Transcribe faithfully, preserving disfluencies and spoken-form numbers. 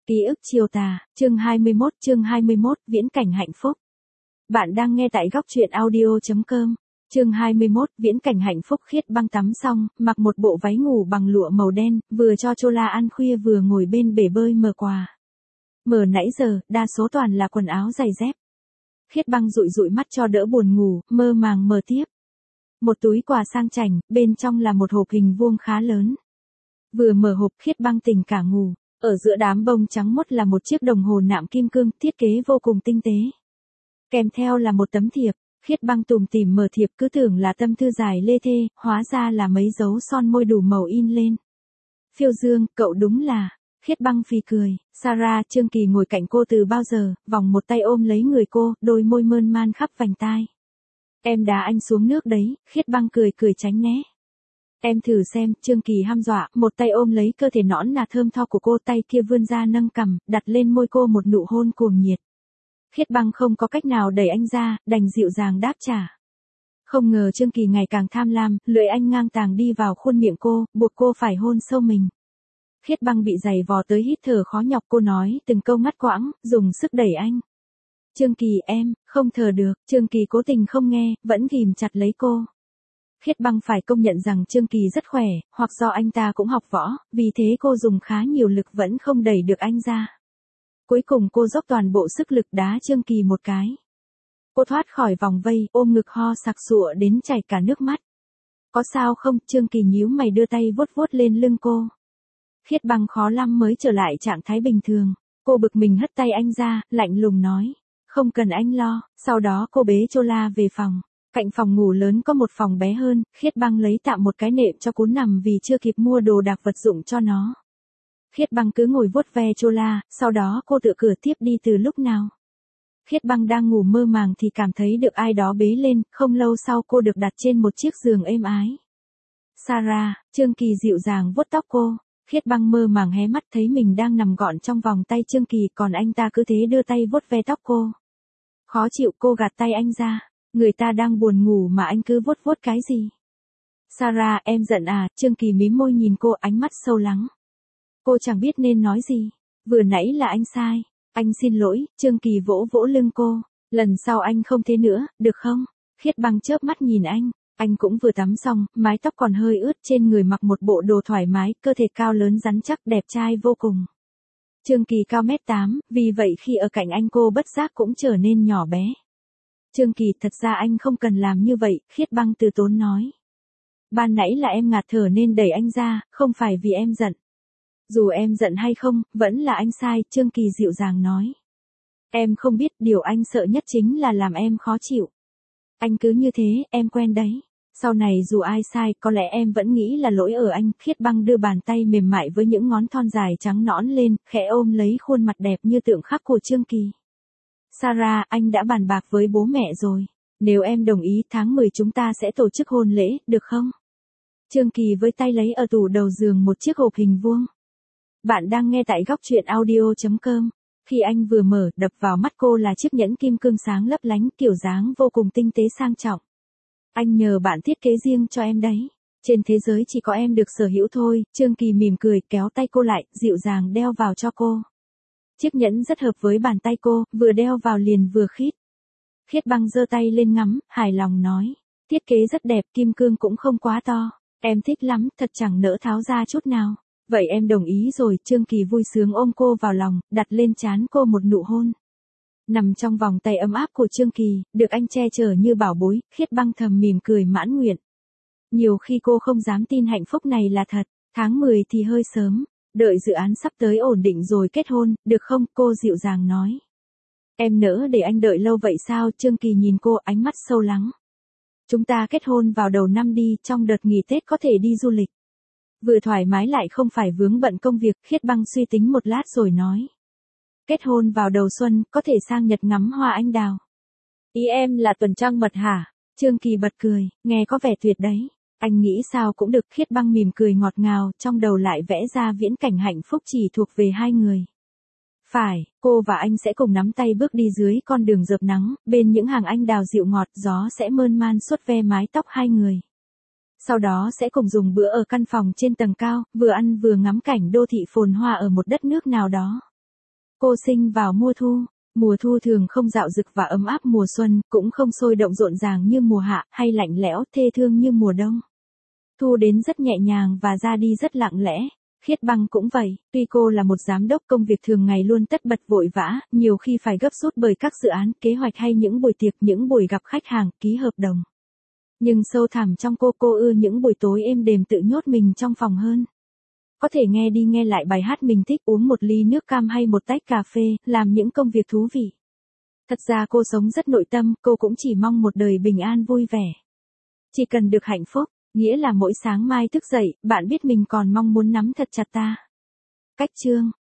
Ký ức chiều tà, chương hai mươi mốt, chương hai mươi mốt, viễn cảnh hạnh phúc. Bạn đang nghe tại góc truyện audio chấm com. Chương hai mươi mốt, viễn cảnh hạnh phúc. Khiết Băng tắm xong, mặc một bộ váy ngủ bằng lụa màu đen, vừa cho Chola ăn khuya vừa ngồi bên bể bơi mở quà. Mở nãy giờ, đa số toàn là quần áo giày dép. Khiết Băng dụi dụi mắt cho đỡ buồn ngủ, mơ màng mở tiếp. Một túi quà sang chảnh, bên trong là một hộp hình vuông khá lớn. Vừa mở hộp, Khiết Băng tỉnh cả ngủ. Ở giữa đám bông trắng muốt là một chiếc đồng hồ nạm kim cương, thiết kế vô cùng tinh tế. Kèm theo là một tấm thiệp. Khiết Băng tủm tỉm mở thiệp, cứ tưởng là tâm thư dài lê thê, hóa ra là mấy dấu son môi đủ màu in lên. Phiêu Dương, cậu đúng là... Khiết Băng phì cười. Sarah, Trương Kỳ ngồi cạnh cô từ bao giờ, vòng một tay ôm lấy người cô, đôi môi mơn man khắp vành tai. Em đá anh xuống nước đấy. Khiết Băng cười cười tránh né. Em thử xem. Trương Kỳ hăm dọa, một tay ôm lấy cơ thể nõn nà thơm tho của cô, tay kia vươn ra nâng cằm, đặt lên môi cô một nụ hôn cuồng nhiệt. Khiết Băng không có cách nào đẩy anh ra, đành dịu dàng đáp trả. Không ngờ Trương Kỳ ngày càng tham lam, lưỡi anh ngang tàng đi vào khuôn miệng cô, buộc cô phải hôn sâu mình. Khiết Băng bị giày vò tới hít thở khó nhọc, cô nói từng câu ngắt quãng, dùng sức đẩy anh. Trương Kỳ, em, không thở được. Trương Kỳ cố tình không nghe, vẫn ghìm chặt lấy cô. Khiết Băng phải công nhận rằng Trương Kỳ rất khỏe, hoặc do anh ta cũng học võ, vì thế cô dùng khá nhiều lực vẫn không đẩy được anh ra. Cuối cùng cô dốc toàn bộ sức lực đá Trương Kỳ một cái. Cô thoát khỏi vòng vây, ôm ngực ho sặc sụa đến chảy cả nước mắt. Có sao không? Trương Kỳ nhíu mày đưa tay vuốt vuốt lên lưng cô. Khiết Băng khó lắm mới trở lại trạng thái bình thường. Cô bực mình hất tay anh ra, lạnh lùng nói. Không cần anh lo. Sau đó cô bế Chola về phòng. Cạnh phòng ngủ lớn có một phòng bé hơn, Khiết Băng lấy tạm một cái nệm cho cún nằm vì chưa kịp mua đồ đạc vật dụng cho nó. Khiết Băng cứ ngồi vuốt ve Chola, sau đó cô tựa cửa tiếp đi từ lúc nào. Khiết Băng đang ngủ mơ màng thì cảm thấy được ai đó bế lên, không lâu sau cô được đặt trên một chiếc giường êm ái. Sarah, Trương Kỳ dịu dàng vuốt tóc cô. Khiết Băng mơ màng hé mắt thấy mình đang nằm gọn trong vòng tay Trương Kỳ, còn anh ta cứ thế đưa tay vuốt ve tóc cô. Khó chịu, cô gạt tay anh ra. Người ta đang buồn ngủ mà anh cứ vuốt vuốt cái gì? Sarah, em giận à? Trương Kỳ mím môi nhìn cô, ánh mắt sâu lắng. Cô chẳng biết nên nói gì. Vừa nãy là anh sai. Anh xin lỗi. Trương Kỳ vỗ vỗ lưng cô. Lần sau anh không thế nữa, được không? Khiết Băng chớp mắt nhìn anh. Anh cũng vừa tắm xong, mái tóc còn hơi ướt, trên người mặc một bộ đồ thoải mái, cơ thể cao lớn rắn chắc, đẹp trai vô cùng. Trương Kỳ cao mét tám, vì vậy khi ở cạnh anh cô bất giác cũng trở nên nhỏ bé. Trương Kỳ, thật ra anh không cần làm như vậy. Khiết Băng từ tốn nói. Ban nãy là em ngạt thở nên đẩy anh ra, không phải vì em giận. Dù em giận hay không, vẫn là anh sai. Trương Kỳ dịu dàng nói. Em không biết, điều anh sợ nhất chính là làm em khó chịu. Anh cứ như thế, em quen đấy. Sau này dù ai sai, có lẽ em vẫn nghĩ là lỗi ở anh. Khiết Băng đưa bàn tay mềm mại với những ngón thon dài trắng nõn lên, khẽ ôm lấy khuôn mặt đẹp như tượng khắc của Trương Kỳ. Sarah, anh đã bàn bạc với bố mẹ rồi. Nếu em đồng ý, tháng mười chúng ta sẽ tổ chức hôn lễ, được không? Trương Kỳ với tay lấy ở tủ đầu giường một chiếc hộp hình vuông. Bạn đang nghe tại góc truyện audio chấm com. Khi anh vừa mở, đập vào mắt cô là chiếc nhẫn kim cương sáng lấp lánh, kiểu dáng vô cùng tinh tế sang trọng. Anh nhờ bạn thiết kế riêng cho em đấy. Trên thế giới chỉ có em được sở hữu thôi. Trương Kỳ mỉm cười, kéo tay cô lại, dịu dàng đeo vào cho cô. Chiếc nhẫn rất hợp với bàn tay cô, vừa đeo vào liền vừa khít. Khiết Băng giơ tay lên ngắm, hài lòng nói. Thiết kế rất đẹp, kim cương cũng không quá to. Em thích lắm, thật chẳng nỡ tháo ra chút nào. Vậy em đồng ý rồi. Trương Kỳ vui sướng ôm cô vào lòng, đặt lên trán cô một nụ hôn. Nằm trong vòng tay ấm áp của Trương Kỳ, được anh che chở như bảo bối, Khiết Băng thầm mỉm cười mãn nguyện. Nhiều khi cô không dám tin hạnh phúc này là thật. Tháng mười thì hơi sớm. Đợi dự án sắp tới ổn định rồi kết hôn, được không? Cô dịu dàng nói. Em nỡ để anh đợi lâu vậy sao? Trương Kỳ nhìn cô, ánh mắt sâu lắng. Chúng ta kết hôn vào đầu năm đi, trong đợt nghỉ Tết có thể đi du lịch. Vừa thoải mái lại không phải vướng bận công việc. Khiết Băng suy tính một lát rồi nói. Kết hôn vào đầu xuân, có thể sang Nhật ngắm hoa anh đào. Ý em là tuần trăng mật hả? Trương Kỳ bật cười, nghe có vẻ tuyệt đấy. Anh nghĩ sao cũng được. Khiết Băng mỉm cười ngọt ngào, trong đầu lại vẽ ra viễn cảnh hạnh phúc chỉ thuộc về hai người. Phải, cô và anh sẽ cùng nắm tay bước đi dưới con đường rợp nắng, bên những hàng anh đào dịu ngọt, gió sẽ mơn man suốt ve mái tóc hai người. Sau đó sẽ cùng dùng bữa ở căn phòng trên tầng cao, vừa ăn vừa ngắm cảnh đô thị phồn hoa ở một đất nước nào đó. Cô sinh vào mùa thu. Mùa thu thường không dạo dực và ấm áp mùa xuân, cũng không sôi động rộn ràng như mùa hạ, hay lạnh lẽo, thê thương như mùa đông. Thu đến rất nhẹ nhàng và ra đi rất lặng lẽ. Khiết Băng cũng vậy, tuy cô là một giám đốc công việc thường ngày luôn tất bật vội vã, nhiều khi phải gấp rút bởi các dự án, kế hoạch hay những buổi tiệc, những buổi gặp khách hàng, ký hợp đồng. Nhưng sâu thẳm trong cô, cô ưa những buổi tối êm đềm tự nhốt mình trong phòng hơn. Có thể nghe đi nghe lại bài hát mình thích, uống một ly nước cam hay một tách cà phê, làm những công việc thú vị. Thật ra cô sống rất nội tâm, cô cũng chỉ mong một đời bình an vui vẻ. Chỉ cần được hạnh phúc, nghĩa là mỗi sáng mai thức dậy, bạn biết mình còn mong muốn nắm thật chặt ta. Cách chương